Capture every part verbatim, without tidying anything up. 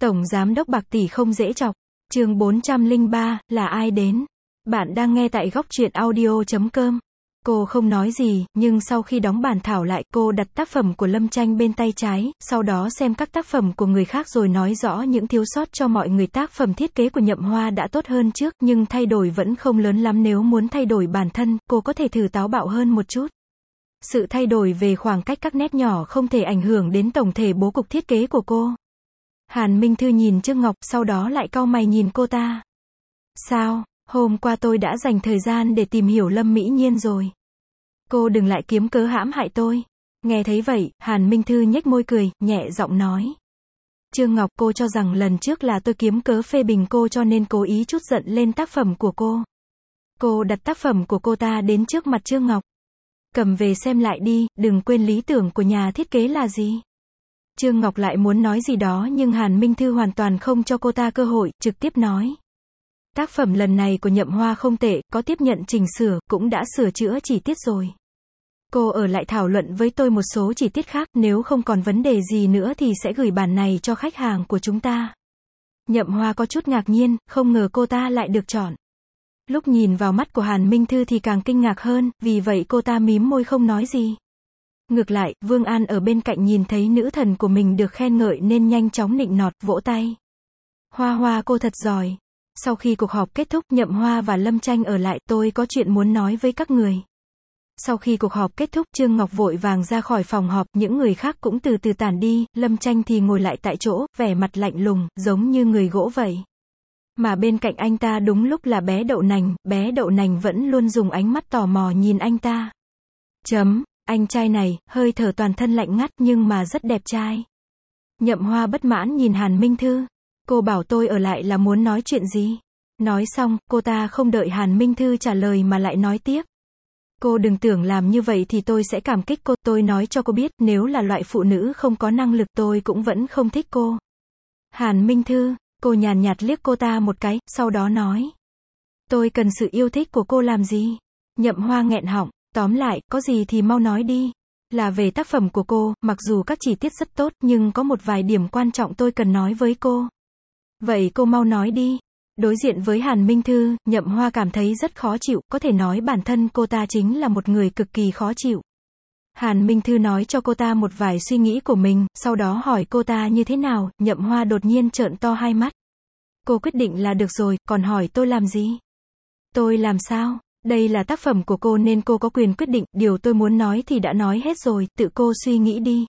Tổng Giám đốc Bạc Tỷ không dễ chọc. Chương bốn trăm lẻ ba, là ai đến? Bạn đang nghe tại góc truyện audio chấm com. Cô không nói gì, nhưng sau khi đóng bản thảo lại, cô đặt tác phẩm của Lâm Tranh bên tay trái, sau đó xem các tác phẩm của người khác rồi nói rõ những thiếu sót cho mọi người. Tác phẩm thiết kế của Nhậm Hoa đã tốt hơn trước, nhưng thay đổi vẫn không lớn lắm. Nếu muốn thay đổi bản thân, cô có thể thử táo bạo hơn một chút. Sự thay đổi về khoảng cách các nét nhỏ không thể ảnh hưởng đến tổng thể bố cục thiết kế của cô. Hàn Minh Thư nhìn Trương Ngọc, sau đó lại cau mày nhìn cô ta. Sao, hôm qua tôi đã dành thời gian để tìm hiểu Lâm Mỹ Nhiên rồi. Cô đừng lại kiếm cớ hãm hại tôi. Nghe thấy vậy, Hàn Minh Thư nhếch môi cười, nhẹ giọng nói. Trương Ngọc, cô cho rằng lần trước là tôi kiếm cớ phê bình cô cho nên cố ý trút giận lên tác phẩm của cô. Cô đặt tác phẩm của cô ta đến trước mặt Trương Ngọc. Cầm về xem lại đi, đừng quên lý tưởng của nhà thiết kế là gì. Trương Ngọc lại muốn nói gì đó nhưng Hàn Minh Thư hoàn toàn không cho cô ta cơ hội, trực tiếp nói. Tác phẩm lần này của Nhậm Hoa không tệ, có tiếp nhận chỉnh sửa, cũng đã sửa chữa chi tiết rồi. Cô ở lại thảo luận với tôi một số chi tiết khác, nếu không còn vấn đề gì nữa thì sẽ gửi bản này cho khách hàng của chúng ta. Nhậm Hoa có chút ngạc nhiên, không ngờ cô ta lại được chọn. Lúc nhìn vào mắt của Hàn Minh Thư thì càng kinh ngạc hơn, vì vậy cô ta mím môi không nói gì. Ngược lại, Vương An ở bên cạnh nhìn thấy nữ thần của mình được khen ngợi nên nhanh chóng nịnh nọt, vỗ tay. Hoa Hoa cô thật giỏi. Sau khi cuộc họp kết thúc, Nhậm Hoa và Lâm Tranh ở lại, tôi có chuyện muốn nói với các người. Sau khi cuộc họp kết thúc, Trương Ngọc vội vàng ra khỏi phòng họp, những người khác cũng từ từ tản đi, Lâm Tranh thì ngồi lại tại chỗ, vẻ mặt lạnh lùng, giống như người gỗ vậy. Mà bên cạnh anh ta đúng lúc là bé Đậu Nành, bé Đậu Nành vẫn luôn dùng ánh mắt tò mò nhìn anh ta. Chấm, anh trai này, hơi thở toàn thân lạnh ngắt nhưng mà rất đẹp trai. Nhậm Hoa bất mãn nhìn Hàn Minh Thư. Cô bảo tôi ở lại là muốn nói chuyện gì? Nói xong, cô ta không đợi Hàn Minh Thư trả lời mà lại nói tiếp. Cô đừng tưởng làm như vậy thì tôi sẽ cảm kích cô, tôi nói cho cô biết, nếu là loại phụ nữ không có năng lực tôi cũng vẫn không thích cô. Hàn Minh Thư, cô nhàn nhạt liếc cô ta một cái, sau đó nói. Tôi cần sự yêu thích của cô làm gì? Nhậm Hoa nghẹn họng, tóm lại, có gì thì mau nói đi. Là về tác phẩm của cô, mặc dù các chi tiết rất tốt, nhưng có một vài điểm quan trọng tôi cần nói với cô. Vậy cô mau nói đi. Đối diện với Hàn Minh Thư, Nhậm Hoa cảm thấy rất khó chịu, có thể nói bản thân cô ta chính là một người cực kỳ khó chịu. Hàn Minh Thư nói cho cô ta một vài suy nghĩ của mình, sau đó hỏi cô ta như thế nào, Nhậm Hoa đột nhiên trợn to hai mắt. Cô quyết định là được rồi, còn hỏi tôi làm gì? Tôi làm sao? Đây là tác phẩm của cô nên cô có quyền quyết định, điều tôi muốn nói thì đã nói hết rồi, tự cô suy nghĩ đi.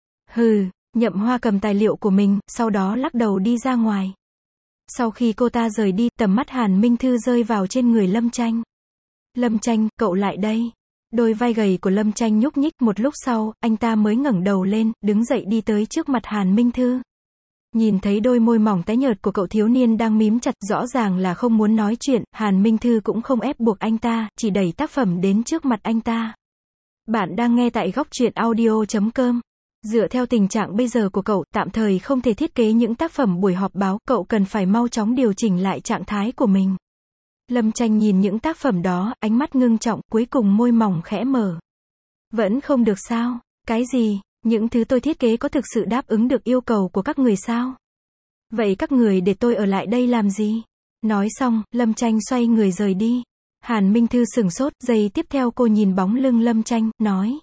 Hừ, Nhậm Hoa cầm tài liệu của mình, sau đó lắc đầu đi ra ngoài. Sau khi cô ta rời đi, tầm mắt Hàn Minh Thư rơi vào trên người Lâm Tranh. Lâm Tranh, cậu lại đây. Đôi vai gầy của Lâm Tranh nhúc nhích, một lúc sau, anh ta mới ngẩng đầu lên, đứng dậy đi tới trước mặt Hàn Minh Thư. Nhìn thấy đôi môi mỏng tái nhợt của cậu thiếu niên đang mím chặt, rõ ràng là không muốn nói chuyện, Hàn Minh Thư cũng không ép buộc anh ta, chỉ đẩy tác phẩm đến trước mặt anh ta. Bạn đang nghe tại góc truyện audio chấm com. Dựa theo tình trạng bây giờ của cậu, tạm thời không thể thiết kế những tác phẩm buổi họp báo, cậu cần phải mau chóng điều chỉnh lại trạng thái của mình. Lâm Tranh nhìn những tác phẩm đó, ánh mắt ngưng trọng, cuối cùng môi mỏng khẽ mở. Vẫn không được sao? Cái gì? Những thứ tôi thiết kế có thực sự đáp ứng được yêu cầu của các người sao? Vậy các người để tôi ở lại đây làm gì? Nói xong, Lâm Tranh xoay người rời đi. Hàn Minh Thư sửng sốt, giây tiếp theo cô nhìn bóng lưng Lâm Tranh, nói.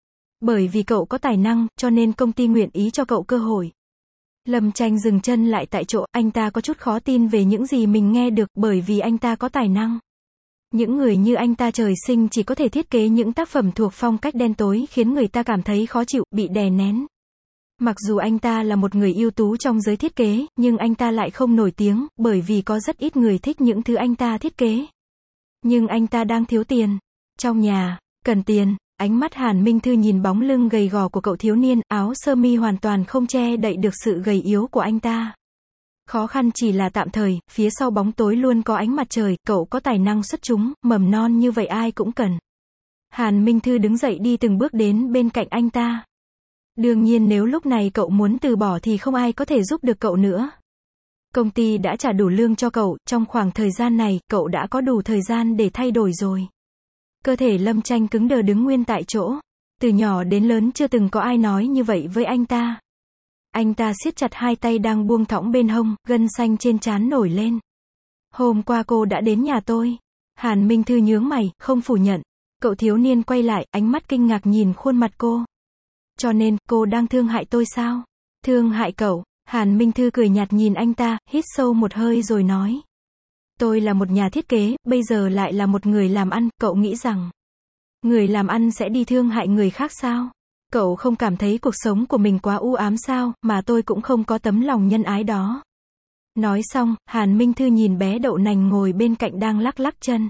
Bởi vì cậu có tài năng, cho nên công ty nguyện ý cho cậu cơ hội. Lâm Tranh dừng chân lại tại chỗ, anh ta có chút khó tin về những gì mình nghe được, bởi vì anh ta có tài năng. Những người như anh ta trời sinh chỉ có thể thiết kế những tác phẩm thuộc phong cách đen tối khiến người ta cảm thấy khó chịu, bị đè nén. Mặc dù anh ta là một người ưu tú trong giới thiết kế, nhưng anh ta lại không nổi tiếng, bởi vì có rất ít người thích những thứ anh ta thiết kế. Nhưng anh ta đang thiếu tiền. Trong nhà, cần tiền. Ánh mắt Hàn Minh Thư nhìn bóng lưng gầy gò của cậu thiếu niên, áo sơ mi hoàn toàn không che đậy được sự gầy yếu của anh ta. Khó khăn chỉ là tạm thời, phía sau bóng tối luôn có ánh mặt trời, cậu có tài năng xuất chúng, mầm non như vậy ai cũng cần. Hàn Minh Thư đứng dậy đi từng bước đến bên cạnh anh ta. Đương nhiên nếu lúc này cậu muốn từ bỏ thì không ai có thể giúp được cậu nữa. Công ty đã trả đủ lương cho cậu, trong khoảng thời gian này, cậu đã có đủ thời gian để thay đổi rồi. Cơ thể Lâm Tranh cứng đờ đứng nguyên tại chỗ. Từ nhỏ đến lớn chưa từng có ai nói như vậy với anh ta. Anh ta siết chặt hai tay đang buông thõng bên hông, gân xanh trên trán nổi lên. Hôm qua cô đã đến nhà tôi. Hàn Minh Thư nhướng mày, không phủ nhận. Cậu thiếu niên quay lại, ánh mắt kinh ngạc nhìn khuôn mặt cô. Cho nên, cô đang thương hại tôi sao? Thương hại cậu? Hàn Minh Thư cười nhạt nhìn anh ta, hít sâu một hơi rồi nói. Tôi là một nhà thiết kế, bây giờ lại là một người làm ăn, cậu nghĩ rằng người làm ăn sẽ đi thương hại người khác sao? Cậu không cảm thấy cuộc sống của mình quá u ám sao, mà tôi cũng không có tấm lòng nhân ái đó. Nói xong, Hàn Minh Thư nhìn bé đậu nành ngồi bên cạnh đang lắc lắc chân.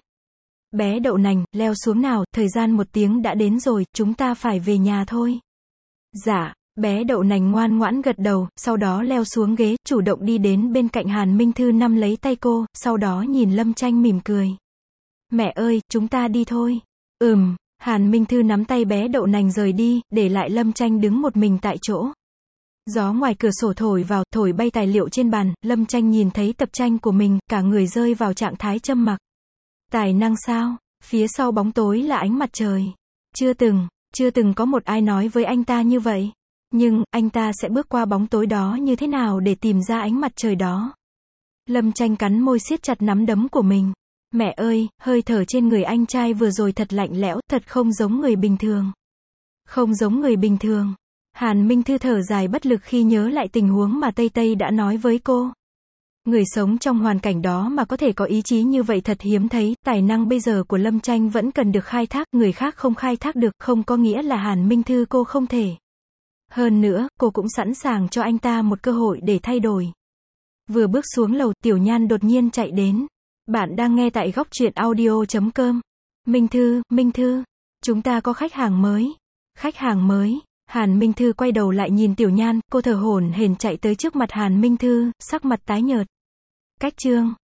Bé đậu nành, leo xuống nào, thời gian một tiếng đã đến rồi, chúng ta phải về nhà thôi. Dạ, bé đậu nành ngoan ngoãn gật đầu, sau đó leo xuống ghế, chủ động đi đến bên cạnh Hàn Minh Thư nắm lấy tay cô, sau đó nhìn Lâm Tranh mỉm cười. Mẹ ơi, chúng ta đi thôi. Ừm, Hàn Minh Thư nắm tay bé đậu nành rời đi, để lại Lâm Tranh đứng một mình tại chỗ. Gió ngoài cửa sổ thổi vào, thổi bay tài liệu trên bàn, Lâm Tranh nhìn thấy tập tranh của mình, cả người rơi vào trạng thái trầm mặc. Tài năng sao? Phía sau bóng tối là ánh mặt trời. Chưa từng, chưa từng có một ai nói với anh ta như vậy. Nhưng, anh ta sẽ bước qua bóng tối đó như thế nào để tìm ra ánh mặt trời đó? Lâm Tranh cắn môi siết chặt nắm đấm của mình. Mẹ ơi, hơi thở trên người anh trai vừa rồi thật lạnh lẽo, thật không giống người bình thường. Không giống người bình thường. Hàn Minh Thư thở dài bất lực khi nhớ lại tình huống mà Tây Tây đã nói với cô. Người sống trong hoàn cảnh đó mà có thể có ý chí như vậy thật hiếm thấy, tài năng bây giờ của Lâm Tranh vẫn cần được khai thác, người khác không khai thác được, không có nghĩa là Hàn Minh Thư cô không thể. Hơn nữa, cô cũng sẵn sàng cho anh ta một cơ hội để thay đổi. Vừa bước xuống lầu, Tiểu Nhan đột nhiên chạy đến. Bạn đang nghe tại góc truyện audio chấm com. Minh Thư, Minh Thư, chúng ta có khách hàng mới. Khách hàng mới. Hàn Minh Thư quay đầu lại nhìn Tiểu Nhan, cô thở hổn hển chạy tới trước mặt Hàn Minh Thư, sắc mặt tái nhợt. Cách chương